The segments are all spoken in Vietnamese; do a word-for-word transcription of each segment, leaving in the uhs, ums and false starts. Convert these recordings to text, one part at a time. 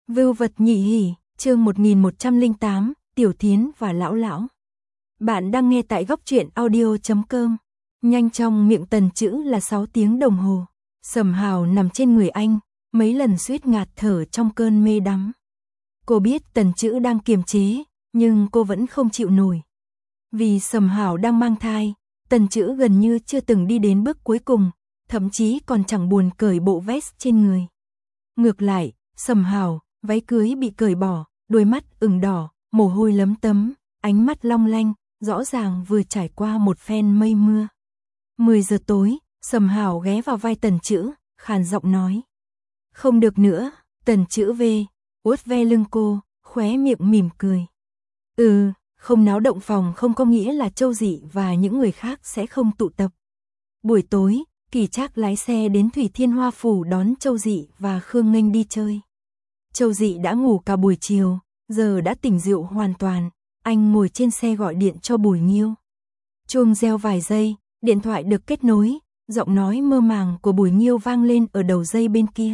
Vưu vật nhị hỉ, chương một nghìn một trăm lẻ tám, Tiểu Thiến và Lão Lão. Bạn đang nghe tại góc truyện audio chấm com. Nhanh trong miệng Tần Chữ là sáu tiếng đồng hồ. Sầm Hào nằm trên người anh, mấy lần suýt ngạt thở trong cơn mê đắm. Cô biết Tần Chữ đang kiềm chế, nhưng cô vẫn không chịu nổi. Vì Sầm Hào đang mang thai, Tần Chữ gần như chưa từng đi đến bước cuối cùng, thậm chí còn chẳng buồn cởi bộ vest trên người. Ngược lại, Sầm Hào, váy cưới bị cởi bỏ, đôi mắt ửng đỏ, mồ hôi lấm tấm, ánh mắt long lanh, rõ ràng vừa trải qua một phen mây mưa. mười giờ tối, Sầm Hào ghé vào vai Tần Chữ, khàn giọng nói. Không được nữa, Tần Chữ về, uốt ve lưng cô, khóe miệng mỉm cười. Ừ, không náo động phòng không có nghĩa là Châu Dị và những người khác sẽ không tụ tập. Buổi tối, Kỳ Trác lái xe đến Thủy Thiên Hoa Phủ đón Châu Dị và Khương Nghênh đi chơi. Châu Dị đã ngủ cả buổi chiều, giờ đã tỉnh rượu hoàn toàn, anh ngồi trên xe gọi điện cho Bùi Nghiêu. Chuông reo vài giây, điện thoại được kết nối, giọng nói mơ màng của Bùi Nghiêu vang lên ở đầu dây bên kia.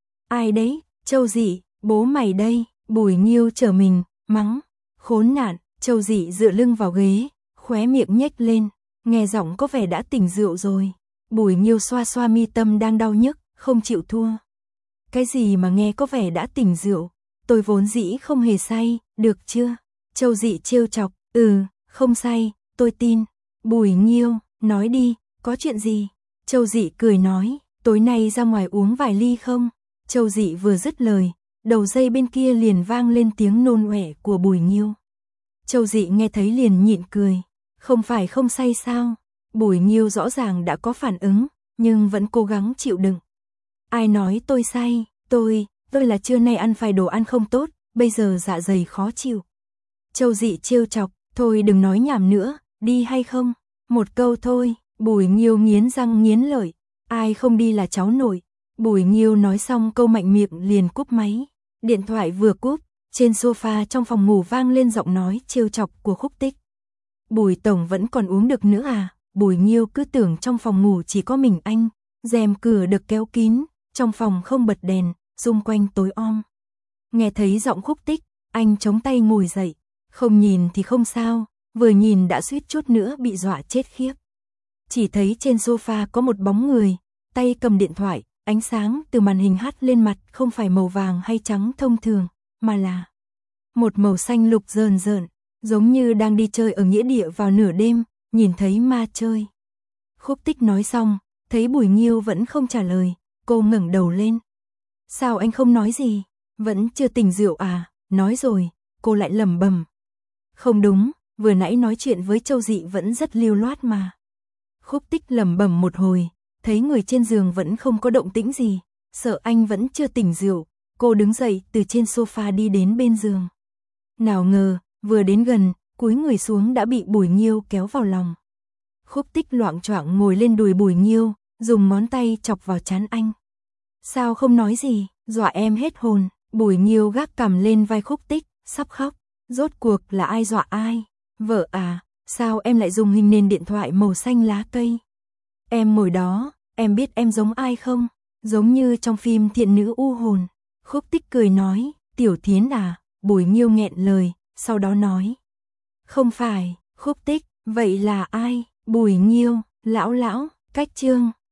Ai đấy, Châu Dị, bố mày đây, Bùi Nghiêu trở mình, mắng, khốn nạn. Châu Dị dựa lưng vào ghế, khóe miệng nhếch lên, nghe giọng có vẻ đã tỉnh rượu rồi. Bùi Nghiêu xoa xoa mi tâm đang đau nhức, không chịu thua. Cái gì mà nghe có vẻ đã tỉnh rượu, tôi vốn dĩ không hề say, được chưa? Châu Dị trêu chọc, ừ, không say, tôi tin. Bùi Nghiêu, nói đi, có chuyện gì? Châu Dị cười nói, tối nay ra ngoài uống vài ly không? Châu Dị vừa dứt lời, đầu dây bên kia liền vang lên tiếng nôn ọe của Bùi Nghiêu. Châu Dị nghe thấy liền nhịn cười, không phải không say sao? Bùi Nghiêu rõ ràng đã có phản ứng, nhưng vẫn cố gắng chịu đựng. Ai nói tôi say, tôi, tôi là trưa nay ăn phải đồ ăn không tốt, bây giờ dạ dày khó chịu. Châu Dị trêu chọc, thôi đừng nói nhảm nữa, đi hay không? Một câu thôi, Bùi Nghiêu nghiến răng nghiến lợi, ai không đi là cháu nội. Bùi Nghiêu nói xong câu mạnh miệng liền cúp máy. Điện thoại vừa cúp, trên sofa trong phòng ngủ vang lên giọng nói trêu chọc của Khúc Tích. Bùi tổng vẫn còn uống được nữa à? Bùi Nghiêu cứ tưởng trong phòng ngủ chỉ có mình anh, rèm cửa được kéo kín, trong phòng không bật đèn, xung quanh tối om. Nghe thấy giọng Khúc Tích, anh chống tay ngồi dậy, không nhìn thì không sao, vừa nhìn đã suýt chút nữa bị dọa chết khiếp. Chỉ thấy trên sofa có một bóng người, tay cầm điện thoại, ánh sáng từ màn hình hắt lên mặt không phải màu vàng hay trắng thông thường, mà là một màu xanh lục rờn rợn, giống như đang đi chơi ở nghĩa địa vào nửa đêm, nhìn thấy ma chơi. Khúc Tích nói xong, thấy Bùi Nghiêu vẫn không trả lời, cô ngẩng đầu lên. Sao anh không nói gì? Vẫn chưa tỉnh rượu à? Nói rồi, cô lại lẩm bẩm. Không đúng, vừa nãy nói chuyện với Châu Dị vẫn rất lưu loát mà. Khúc Tích lẩm bẩm một hồi, thấy người trên giường vẫn không có động tĩnh gì, sợ anh vẫn chưa tỉnh rượu, cô đứng dậy từ trên sofa đi đến bên giường. Nào ngờ, vừa đến gần, cúi người xuống đã bị Bùi Nghiêu kéo vào lòng. Khúc Tích loạng choạng ngồi lên đùi Bùi Nghiêu, dùng ngón tay chọc vào trán anh. Sao không nói gì, dọa em hết hồn. Bùi Nghiêu gác cằm lên vai Khúc Tích, sắp khóc. Rốt cuộc là ai dọa ai? Vợ à, sao em lại dùng hình nền điện thoại màu xanh lá cây? Em ngồi đó, em biết em giống ai không? Giống như trong phim Thiện Nữ U Hồn. Khúc Tích cười nói, Tiểu Thiến à? Bùi Nghiêu nghẹn lời, sau đó nói. Không phải, Khúc Tích, vậy là ai? Bùi Nghiêu, Lão Lão, cách chương.